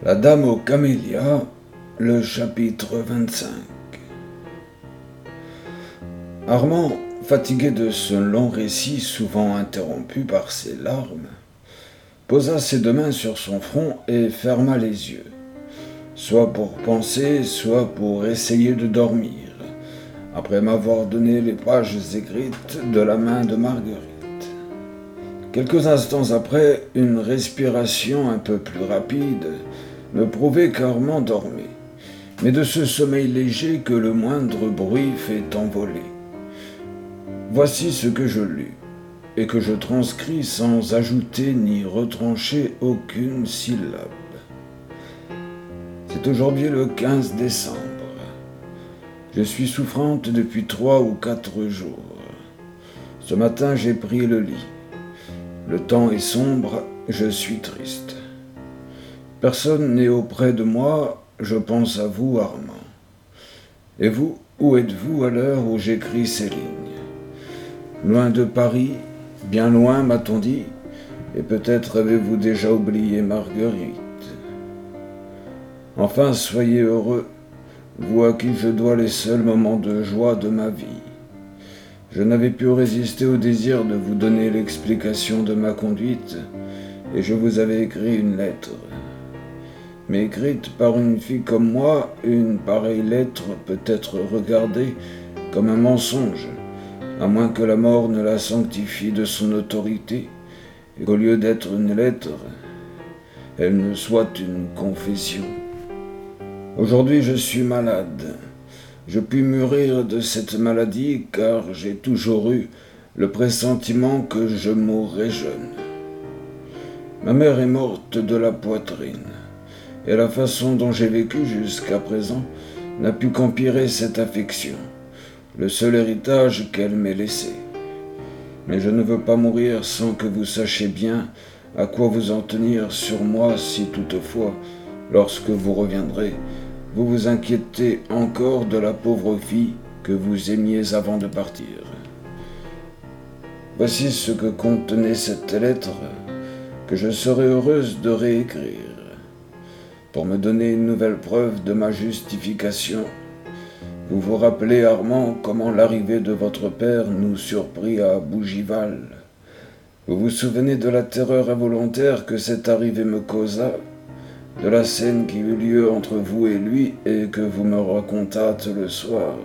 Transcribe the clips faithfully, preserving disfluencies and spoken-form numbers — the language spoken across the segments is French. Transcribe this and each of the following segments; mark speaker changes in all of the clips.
Speaker 1: La Dame aux Camélias, le chapitre vingt-cinq. Armand, fatigué de ce long récit souvent interrompu par ses larmes, posa ses deux mains sur son front et ferma les yeux, soit pour penser, soit pour essayer de dormir, après m'avoir donné les pages écrites de la main de Marguerite. Quelques instants après, une respiration un peu plus rapide me prouvait qu'Armand dormait, mais de ce sommeil léger que le moindre bruit fait envoler. Voici ce que je lus, et que je transcris sans ajouter ni retrancher aucune syllabe. C'est aujourd'hui le quinze décembre. Je suis souffrante depuis trois ou quatre jours. Ce matin, j'ai pris le lit. Le temps est sombre, je suis triste. Personne n'est auprès de moi, je pense à vous, Armand. Et vous, où êtes-vous à l'heure où j'écris ces lignes? Loin de Paris, bien loin, m'a-t-on dit, et peut-être avez-vous déjà oublié Marguerite. Enfin, soyez heureux, vous à qui je dois les seuls moments de joie de ma vie. Je n'avais pu résister au désir de vous donner l'explication de ma conduite, et je vous avais écrit une lettre. Mais écrite par une fille comme moi, une pareille lettre peut être regardée comme un mensonge, à moins que la mort ne la sanctifie de son autorité, et qu'au lieu d'être une lettre, elle ne soit une confession. Aujourd'hui, je suis malade. Je puis mourir de cette maladie car j'ai toujours eu le pressentiment que je mourrais jeune. Ma mère est morte de la poitrine, et la façon dont j'ai vécu jusqu'à présent n'a pu qu'empirer cette affection, le seul héritage qu'elle m'ait laissé. Mais je ne veux pas mourir sans que vous sachiez bien à quoi vous en tenir sur moi si toutefois, lorsque vous reviendrez, vous vous inquiétez encore de la pauvre fille que vous aimiez avant de partir. Voici ce que contenait cette lettre que je serais heureuse de réécrire. Pour me donner une nouvelle preuve de ma justification, vous vous rappelez, Armand, comment l'arrivée de votre père nous surprit à Bougival. Vous vous souvenez de la terreur involontaire que cette arrivée me causa, de la scène qui eut lieu entre vous et lui et que vous me racontâtes le soir.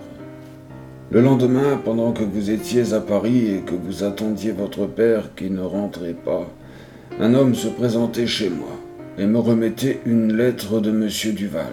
Speaker 1: Le lendemain, pendant que vous étiez à Paris et que vous attendiez votre père qui ne rentrait pas, un homme se présentait chez moi et me remettait une lettre de Monsieur Duval.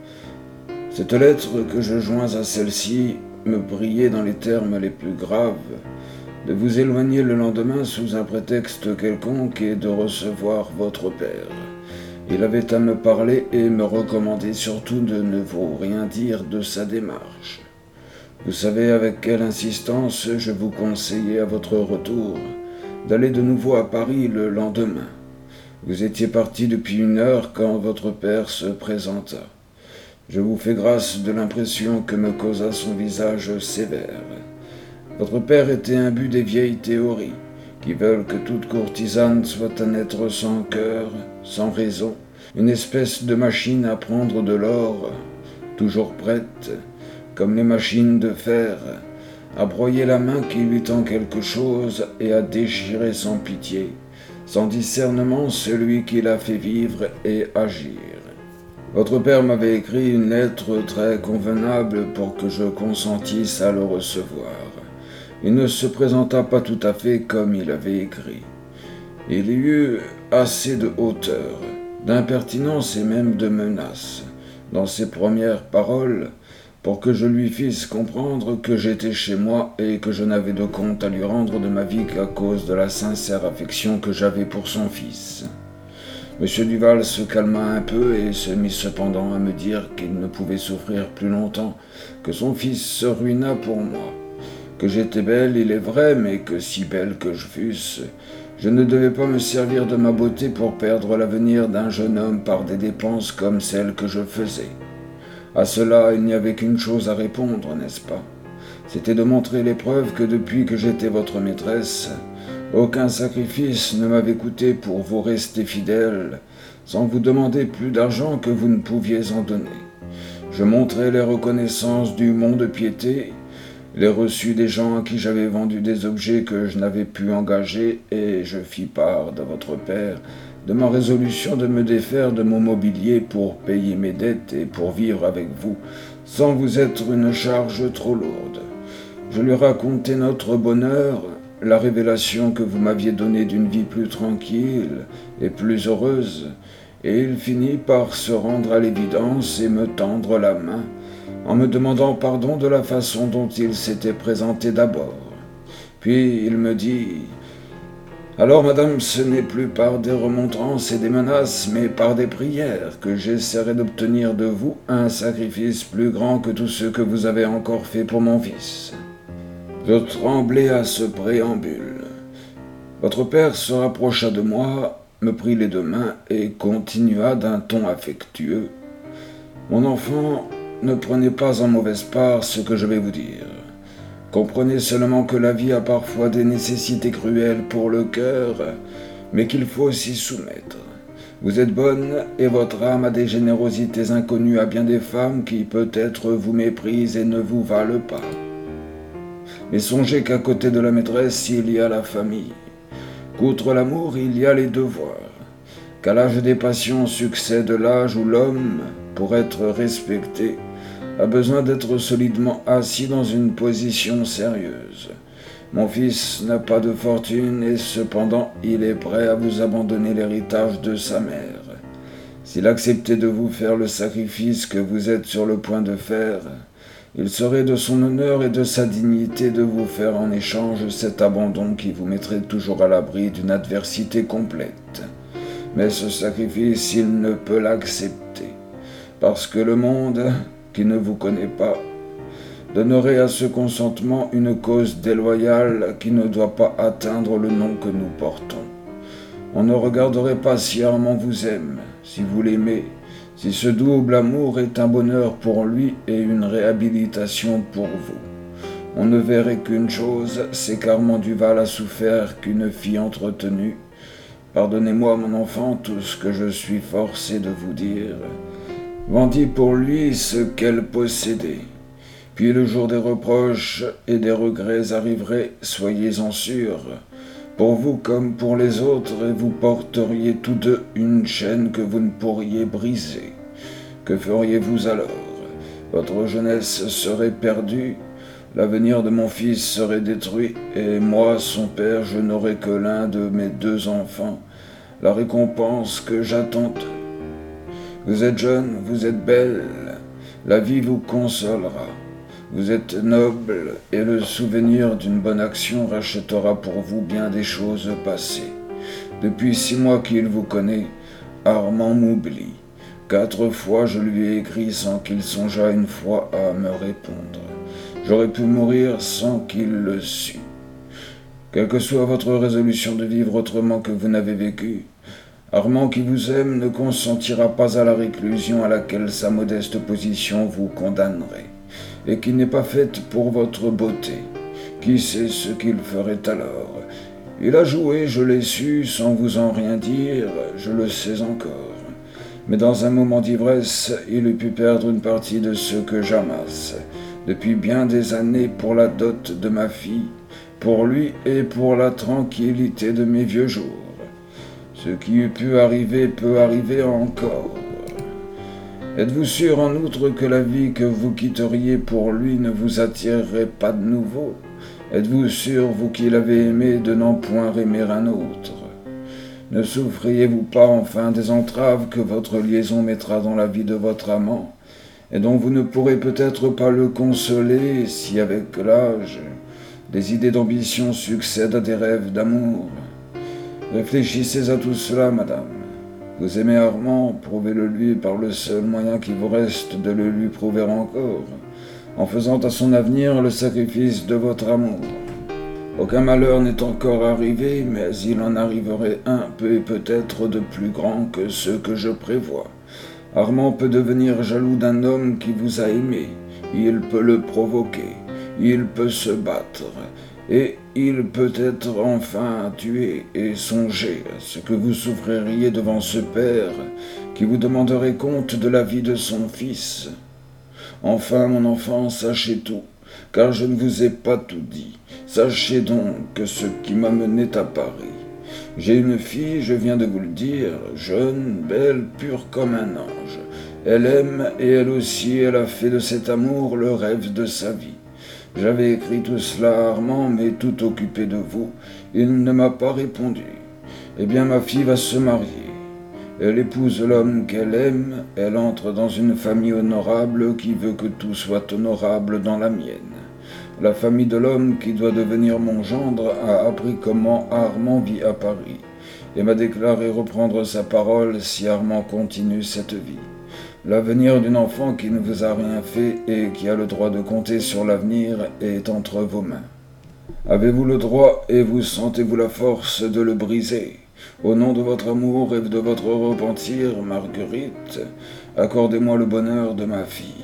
Speaker 1: Cette lettre que je joins à celle-ci me priait dans les termes les plus graves de vous éloigner le lendemain sous un prétexte quelconque et de recevoir votre père. Il avait à me parler et me recommander surtout de ne vous rien dire de sa démarche. Vous savez avec quelle insistance je vous conseillais à votre retour d'aller de nouveau à Paris le lendemain. Vous étiez parti depuis une heure quand votre père se présenta. Je vous fais grâce de l'impression que me causa son visage sévère. Votre père était imbu des vieilles théories, qui veulent que toute courtisane soit un être sans cœur, sans raison, une espèce de machine à prendre de l'or, toujours prête, comme les machines de fer, à broyer la main qui lui tend quelque chose et à déchirer sans pitié, sans discernement celui qui l'a fait vivre et agir. Votre père m'avait écrit une lettre très convenable pour que je consentisse à le recevoir. Il ne se présenta pas tout à fait comme il avait écrit. Il y eut assez de hauteur, d'impertinence et même de menace dans ses premières paroles pour que je lui fisse comprendre que j'étais chez moi et que je n'avais de compte à lui rendre de ma vie qu'à cause de la sincère affection que j'avais pour son fils. Monsieur Duval se calma un peu et se mit cependant à me dire qu'il ne pouvait souffrir plus longtemps que son fils se ruinât pour moi. Que j'étais belle, il est vrai, mais que si belle que je fusse, je ne devais pas me servir de ma beauté pour perdre l'avenir d'un jeune homme par des dépenses comme celles que je faisais. À cela, il n'y avait qu'une chose à répondre, n'est-ce pas? C'était de montrer les preuves que depuis que j'étais votre maîtresse, Aucun sacrifice ne m'avait coûté pour vous rester fidèle, sans vous demander plus d'argent que vous ne pouviez en donner. Je montrai les reconnaissances du mont-de-piété, les reçus des gens à qui j'avais vendu des objets que je n'avais pu engager, et je fis part de votre père de ma résolution de me défaire de mon mobilier pour payer mes dettes et pour vivre avec vous, sans vous être une charge trop lourde. Je lui racontai notre bonheur, la révélation que vous m'aviez donnée d'une vie plus tranquille et plus heureuse, et il finit par se rendre à l'évidence et me tendre la main, en me demandant pardon de la façon dont il s'était présenté d'abord. Puis il me dit « Alors, madame, ce n'est plus par des remontrances et des menaces, mais par des prières que j'essaierai d'obtenir de vous un sacrifice plus grand que tous ceux que vous avez encore fait pour mon fils. » Je tremblais à ce préambule. Votre père se rapprocha de moi, me prit les deux mains et continua d'un ton affectueux. « Mon enfant, ne prenez pas en mauvaise part ce que je vais vous dire. Comprenez seulement que la vie a parfois des nécessités cruelles pour le cœur, mais qu'il faut s'y soumettre. Vous êtes bonne et votre âme a des générosités inconnues à bien des femmes qui peut-être vous méprisent et ne vous valent pas. Mais songez qu'à côté de la maîtresse, il y a la famille, qu'outre l'amour, il y a les devoirs, qu'à l'âge des passions succède l'âge où l'homme, pour être respecté, a besoin d'être solidement assis dans une position sérieuse. Mon fils n'a pas de fortune et cependant il est prêt à vous abandonner l'héritage de sa mère. S'il acceptait de vous faire le sacrifice que vous êtes sur le point de faire, il serait de son honneur et de sa dignité de vous faire en échange cet abandon qui vous mettrait toujours à l'abri d'une adversité complète. Mais ce sacrifice, il ne peut l'accepter, parce que le monde, qui ne vous connaît pas, donnerait à ce consentement une cause déloyale qui ne doit pas atteindre le nom que nous portons. On ne regarderait pas si Armand vous aime, si vous l'aimez, si ce double amour est un bonheur pour lui et une réhabilitation pour vous. On ne verrait qu'une chose, c'est qu'Armand Duval a souffert qu'une fille entretenue. Pardonnez-moi, mon enfant, tout ce que je suis forcé de vous dire. Vendit pour lui ce qu'elle possédait. Puis le jour des reproches et des regrets arriverait, soyez-en sûrs, pour vous comme pour les autres, et vous porteriez tous deux une chaîne que vous ne pourriez briser. Que feriez-vous alors? Votre jeunesse serait perdue, l'avenir de mon fils serait détruit, et moi, son père, je n'aurais que l'un de mes deux enfants, la récompense que j'attends d'eux. Vous êtes jeune, vous êtes belle, la vie vous consolera. Vous êtes noble et le souvenir d'une bonne action rachètera pour vous bien des choses passées. Depuis six mois qu'il vous connaît, Armand m'oublie. Quatre fois je lui ai écrit sans qu'il songeât une fois à me répondre. J'aurais pu mourir sans qu'il le sût. Quelle que soit votre résolution de vivre autrement que vous n'avez vécu, Armand qui vous aime ne consentira pas à la réclusion à laquelle sa modeste position vous condamnerait, et qui n'est pas faite pour votre beauté. Qui sait ce qu'il ferait alors? Il a joué, je l'ai su, sans vous en rien dire, je le sais encore. Mais dans un moment d'ivresse, il eût pu perdre une partie de ce que j'amasse, depuis bien des années pour la dot de ma fille, pour lui et pour la tranquillité de mes vieux jours. Ce qui eût pu arriver peut arriver encore. Êtes-vous sûr en outre que la vie que vous quitteriez pour lui ne vous attirerait pas de nouveau? Êtes-vous sûr, vous qui l'avez aimé, de n'en point aimer un autre? Ne souffriez-vous pas enfin des entraves que votre liaison mettra dans la vie de votre amant, et dont vous ne pourrez peut-être pas le consoler si, avec l'âge, des idées d'ambition succèdent à des rêves d'amour? Réfléchissez à tout cela, madame. Vous aimez Armand, prouvez-le lui par le seul moyen qui vous reste de le lui prouver encore, en faisant à son avenir le sacrifice de votre amour. Aucun malheur n'est encore arrivé, mais il en arriverait un peu et peut-être de plus grand que ceux que je prévois. Armand peut devenir jaloux d'un homme qui vous a aimé, il peut le provoquer, il peut se battre, et il peut être enfin tué, et songez à ce que vous souffririez devant ce père qui vous demanderait compte de la vie de son fils. Enfin, mon enfant, sachez tout, car je ne vous ai pas tout dit. Sachez donc que ce qui m'a mené à Paris. J'ai une fille, je viens de vous le dire, jeune, belle, pure comme un ange. Elle aime, et elle aussi, elle a fait de cet amour le rêve de sa vie. J'avais écrit tout cela à Armand, mais tout occupé de vous, il ne m'a pas répondu. Eh bien, ma fille va se marier. Elle épouse l'homme qu'elle aime, elle entre dans une famille honorable qui veut que tout soit honorable dans la mienne. La famille de l'homme qui doit devenir mon gendre a appris comment Armand vit à Paris, et m'a déclaré reprendre sa parole si Armand continue cette vie. L'avenir d'une enfant qui ne vous a rien fait et qui a le droit de compter sur l'avenir est entre vos mains. Avez-vous le droit et vous sentez-vous la force de le briser ? Au nom de votre amour et de votre repentir, Marguerite, accordez-moi le bonheur de ma fille.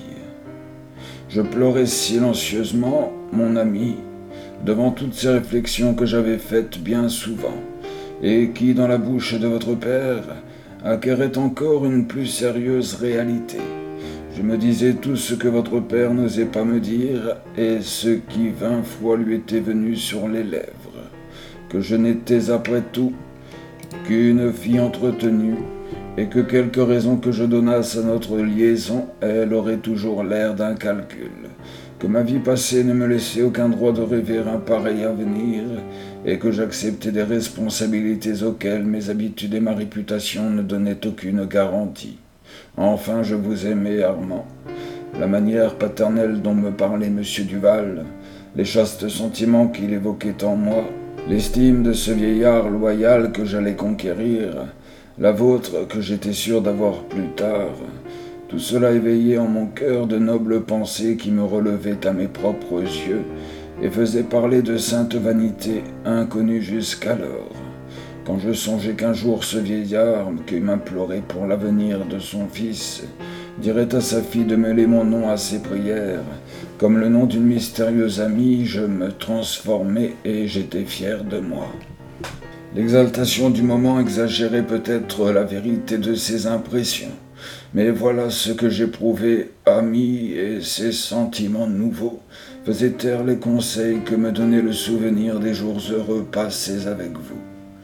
Speaker 1: Je pleurais silencieusement, mon ami, devant toutes ces réflexions que j'avais faites bien souvent, et qui, dans la bouche de votre père, acquéraient encore une plus sérieuse réalité. Je me disais tout ce que votre père n'osait pas me dire, et ce qui vingt fois lui était venu sur les lèvres, que je n'étais après tout qu'une fille entretenue, et que quelque raison que je donnasse à notre liaison, elle aurait toujours l'air d'un calcul, que ma vie passée ne me laissait aucun droit de rêver un pareil avenir, et que j'acceptais des responsabilités auxquelles mes habitudes et ma réputation ne donnaient aucune garantie. Enfin, je vous aimais, Armand. La manière paternelle dont me parlait M. Duval, les chastes sentiments qu'il évoquait en moi, l'estime de ce vieillard loyal que j'allais conquérir, la vôtre que j'étais sûr d'avoir plus tard, tout cela éveillait en mon cœur de nobles pensées qui me relevaient à mes propres yeux et faisaient parler de sainte vanité inconnue jusqu'alors. Quand je songeais qu'un jour ce vieillard qui m'implorait pour l'avenir de son fils dirait à sa fille de mêler mon nom à ses prières, comme le nom d'une mystérieuse amie, je me transformais et j'étais fier de moi. L'exaltation du moment exagérait peut-être la vérité de ses impressions, mais voilà ce que j'éprouvais, ami, et ces sentiments nouveaux faisaient taire les conseils que me donnait le souvenir des jours heureux passés avec vous.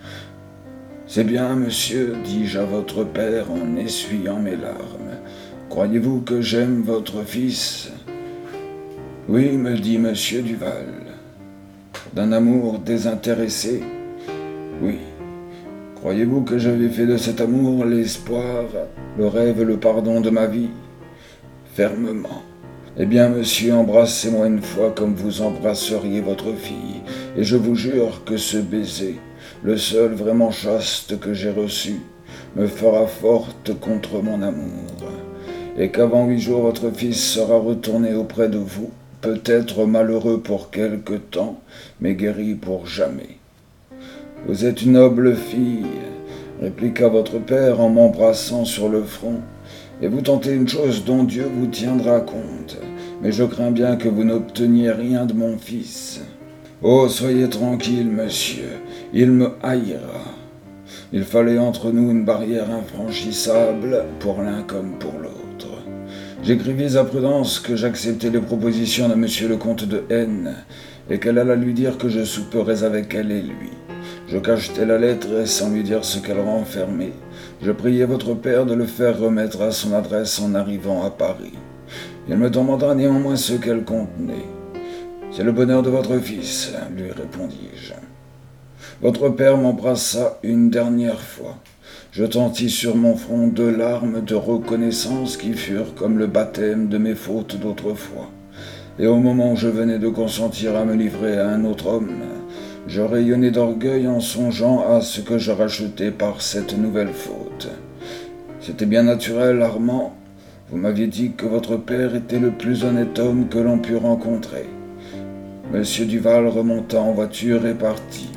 Speaker 1: C'est bien, monsieur, dis-je à votre père en essuyant mes larmes. Croyez-vous que j'aime votre fils ? Oui, me dit monsieur Duval. D'un amour désintéressé ? Oui. Croyez-vous que j'avais fait de cet amour l'espoir, le rêve et le pardon de ma vie ? Fermement. Eh bien, monsieur, embrassez-moi une fois comme vous embrasseriez votre fille, et je vous jure que ce baiser, le seul vraiment chaste que j'ai reçu, me fera forte contre mon amour, et qu'avant huit jours votre fils sera retourné auprès de vous, peut-être malheureux pour quelque temps, mais guéri pour jamais. Vous êtes une noble fille, répliqua votre père en m'embrassant sur le front, et vous tentez une chose dont Dieu vous tiendra compte, mais je crains bien que vous n'obteniez rien de mon fils. Oh, soyez tranquille, monsieur, il me haïra. Il fallait entre nous une barrière infranchissable, pour l'un comme pour l'autre. J'écrivis à Prudence que j'acceptais les propositions de monsieur le comte de N, et qu'elle alla lui dire que je souperais avec elle et lui. Je cachetai la lettre sans lui dire ce qu'elle renfermait. Je priai votre père de le faire remettre à son adresse en arrivant à Paris. Il me demanda néanmoins ce qu'elle contenait. « C'est le bonheur de votre fils, » lui répondis-je. Votre père m'embrassa une dernière fois. Je tentis sur mon front deux larmes de reconnaissance qui furent comme le baptême de mes fautes d'autrefois. Et au moment où je venais de consentir à me livrer à un autre homme, je rayonnais d'orgueil en songeant à ce que je rachetais par cette nouvelle faute. C'était bien naturel, Armand. Vous m'aviez dit que votre père était le plus honnête homme que l'on pût rencontrer. Monsieur Duval remonta en voiture et partit.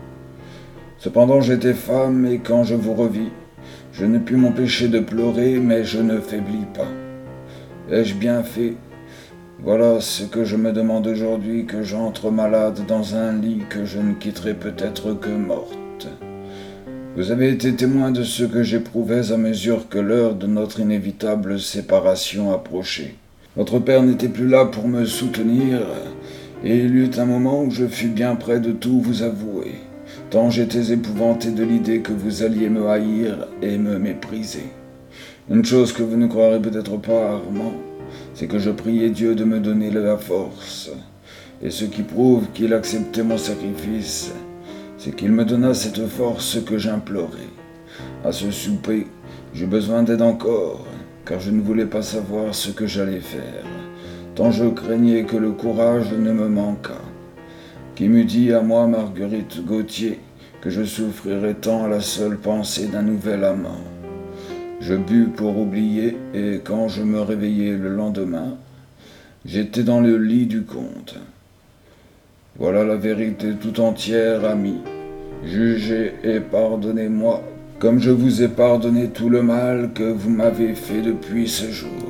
Speaker 1: Cependant j'étais femme, et quand je vous revis, je ne pus m'empêcher de pleurer, mais je ne faiblis pas. Ai-je bien fait ? Voilà ce que je me demande aujourd'hui que j'entre malade dans un lit que je ne quitterai peut-être que morte. Vous avez été témoin de ce que j'éprouvais à mesure que l'heure de notre inévitable séparation approchait. Votre père n'était plus là pour me soutenir, et il y eut un moment où je fus bien près de tout vous avouer, tant j'étais épouvanté de l'idée que vous alliez me haïr et me mépriser. Une chose que vous ne croirez peut-être pas, Armand, c'est que je priais Dieu de me donner la force, et ce qui prouve qu'il acceptait mon sacrifice, c'est qu'il me donna cette force que j'implorais. À ce souper, j'eus besoin d'aide encore, car je ne voulais pas savoir ce que j'allais faire, tant je craignais que le courage ne me manquât. Qui m'eût dit à moi, Marguerite Gauthier, que je souffrirais tant à la seule pensée d'un nouvel amant. Je bus pour oublier, et quand je me réveillai le lendemain, j'étais dans le lit du comte. Voilà la vérité tout entière, ami. Jugez et pardonnez-moi, comme je vous ai pardonné tout le mal que vous m'avez fait depuis ce jour.